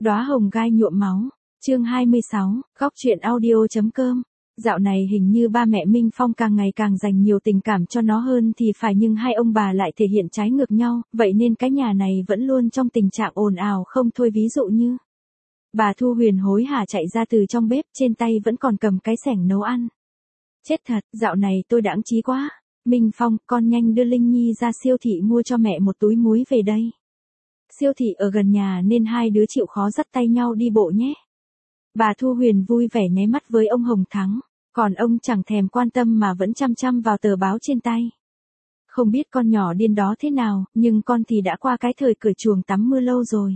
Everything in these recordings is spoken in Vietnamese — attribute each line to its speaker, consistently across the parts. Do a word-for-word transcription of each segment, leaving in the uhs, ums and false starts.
Speaker 1: Đóa hồng gai nhuộm máu, chương hai mươi sáu, góc truyện audio.com. Dạo này hình như ba mẹ Minh Phong càng ngày càng dành nhiều tình cảm cho nó hơn thì phải, nhưng hai ông bà lại thể hiện trái ngược nhau, vậy nên cái nhà này vẫn luôn trong tình trạng ồn ào không thôi. Ví dụ như bà Thu Huyền hối hả chạy ra từ trong bếp, trên tay vẫn còn cầm cái xẻng nấu ăn. Chết thật, dạo này tôi đãng trí quá. Minh Phong, con nhanh đưa Linh Nhi ra siêu thị mua cho mẹ một túi muối về đây. Siêu thị ở gần nhà nên hai đứa chịu khó dắt tay nhau đi bộ nhé. Bà Thu Huyền vui vẻ nháy mắt với ông Hồng Thắng, còn ông chẳng thèm quan tâm mà vẫn chăm chăm vào tờ báo trên tay. Không biết con nhỏ điên đó thế nào, nhưng con thì đã qua cái thời cởi chuồng tắm mưa lâu rồi.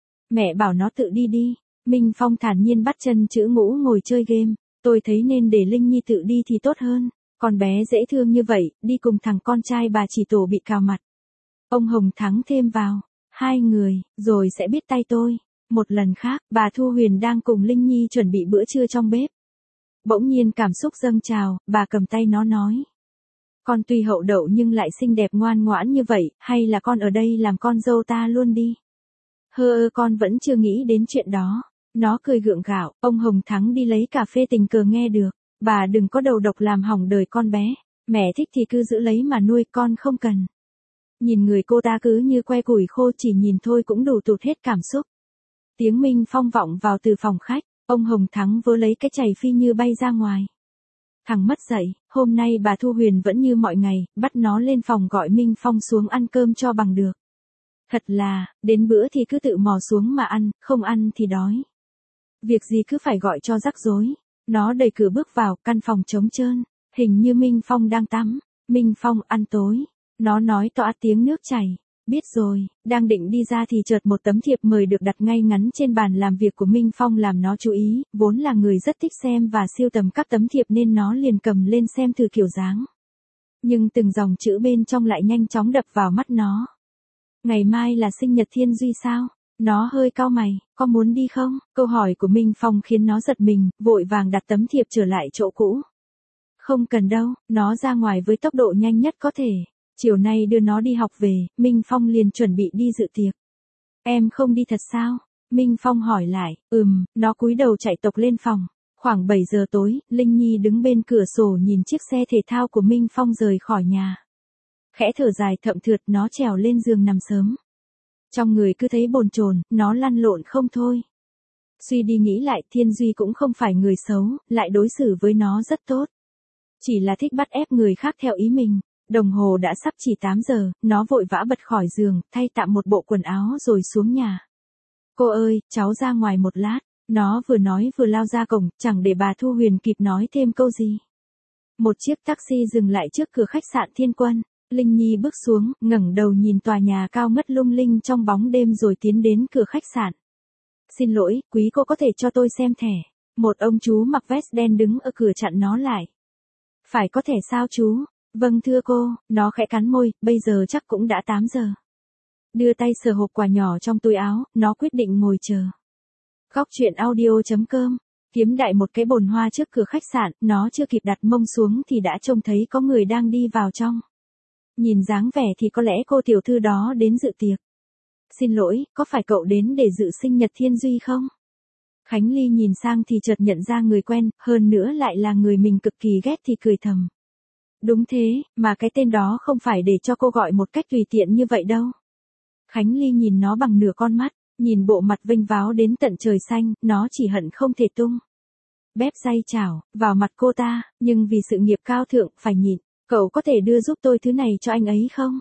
Speaker 1: Mẹ bảo nó tự đi đi. Minh Phong thản nhiên bắt chân chữ ngũ ngồi chơi game. Tôi thấy nên để Linh Nhi tự đi thì tốt hơn. Con bé dễ thương như vậy, đi cùng thằng con trai bà chỉ tổ bị cào mặt. Ông Hồng Thắng thêm vào. Hai người, rồi sẽ biết tay tôi. Một lần khác, bà Thu Huyền đang cùng Linh Nhi chuẩn bị bữa trưa trong bếp. Bỗng nhiên cảm xúc dâng trào, bà cầm tay nó nói. Con tuy hậu đậu nhưng lại xinh đẹp ngoan ngoãn như vậy, hay là con ở đây làm con dâu ta luôn đi. Hơ ơ, con vẫn chưa nghĩ đến chuyện đó. Nó cười gượng gạo, ông Hồng Thắng đi lấy cà phê tình cờ nghe được. Bà đừng có đầu độc làm hỏng đời con bé. Mẹ thích thì cứ giữ lấy mà nuôi, con không cần. Nhìn người cô ta cứ như que củi khô, chỉ nhìn thôi cũng đủ tụt hết cảm xúc. Tiếng Minh Phong vọng vào từ phòng khách, ông Hồng Thắng vớ lấy cái chày phi như bay ra ngoài. Thằng mất dậy, hôm nay bà Thu Huyền vẫn như mọi ngày, bắt nó lên phòng gọi Minh Phong xuống ăn cơm cho bằng được. Thật là, đến bữa thì cứ tự mò xuống mà ăn, không ăn thì đói. Việc gì cứ phải gọi cho rắc rối. Nó đẩy cửa bước vào, căn phòng trống trơn, hình như Minh Phong đang tắm. Minh Phong, ăn tối. Nó nói toã tiếng nước chảy. Biết rồi. Đang định đi ra thì chợt một tấm thiệp mời được đặt ngay ngắn trên bàn làm việc của Minh Phong làm nó chú ý. Vốn là người rất thích xem và siêu tầm các tấm thiệp nên nó liền cầm lên xem thử kiểu dáng. Nhưng từng dòng chữ bên trong lại nhanh chóng đập vào mắt nó. Ngày mai là sinh nhật Thiên Duy sao? Nó hơi cau mày, có muốn đi không? Câu hỏi của Minh Phong khiến nó giật mình, vội vàng đặt tấm thiệp trở lại chỗ cũ. Không cần đâu, nó ra ngoài với tốc độ nhanh nhất có thể. Chiều nay đưa nó đi học về, Minh Phong liền chuẩn bị đi dự tiệc. Em không đi thật sao? Minh Phong hỏi lại, ừm, nó cúi đầu chạy tộc lên phòng. Khoảng bảy giờ tối, Linh Nhi đứng bên cửa sổ nhìn chiếc xe thể thao của Minh Phong rời khỏi nhà. Khẽ thở dài thậm thượt, nó trèo lên giường nằm sớm. Trong người cứ thấy bồn chồn, nó lăn lộn không thôi. Suy đi nghĩ lại, Thiên Duy cũng không phải người xấu, lại đối xử với nó rất tốt. Chỉ là thích bắt ép người khác theo ý mình. Đồng hồ đã sắp chỉ tám giờ, nó vội vã bật khỏi giường, thay tạm một bộ quần áo rồi xuống nhà. Cô ơi, cháu ra ngoài một lát. Nó vừa nói vừa lao ra cổng, chẳng để bà Thu Huyền kịp nói thêm câu gì. Một chiếc taxi dừng lại trước cửa khách sạn Thiên Quân. Linh Nhi bước xuống, ngẩng đầu nhìn tòa nhà cao ngất lung linh trong bóng đêm rồi tiến đến cửa khách sạn. Xin lỗi, quý cô có thể cho tôi xem thẻ. Một ông chú mặc vest đen đứng ở cửa chặn nó lại. Phải có thẻ sao chú? Vâng thưa cô, nó khẽ cắn môi, bây giờ chắc cũng đã tám giờ. Đưa tay sờ hộp quà nhỏ trong túi áo, nó quyết định ngồi chờ. Góc truyện audio.com. Kiếm đại một cái bồn hoa trước cửa khách sạn, nó chưa kịp đặt mông xuống thì đã trông thấy có người đang đi vào trong. Nhìn dáng vẻ thì có lẽ cô tiểu thư đó đến dự tiệc. Xin lỗi, có phải cậu đến để dự sinh nhật Thiên Duy không? Khánh Ly nhìn sang thì chợt nhận ra người quen, hơn nữa lại là người mình cực kỳ ghét thì cười thầm. Đúng thế, mà cái tên đó không phải để cho cô gọi một cách tùy tiện như vậy đâu. Khánh Ly nhìn nó bằng nửa con mắt, nhìn bộ mặt vênh váo đến tận trời xanh, nó chỉ hận không thể tung bép day chảo vào mặt cô ta, nhưng vì sự nghiệp cao thượng, phải nhịn. Cậu có thể đưa giúp tôi thứ này cho anh ấy không?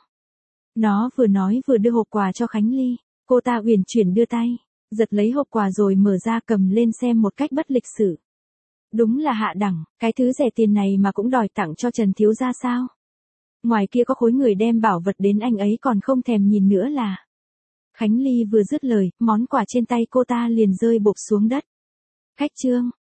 Speaker 1: Nó vừa nói vừa đưa hộp quà cho Khánh Ly. Cô ta uyển chuyển đưa tay, giật lấy hộp quà rồi mở ra cầm lên xem một cách bất lịch sự. Đúng là hạ đẳng, cái thứ rẻ tiền này mà cũng đòi tặng cho Trần thiếu gia sao? Ngoài kia có khối người đem bảo vật đến anh ấy còn không thèm nhìn nữa là. Khánh Ly vừa dứt lời, món quà trên tay cô ta liền rơi bộp xuống đất. Khách trương,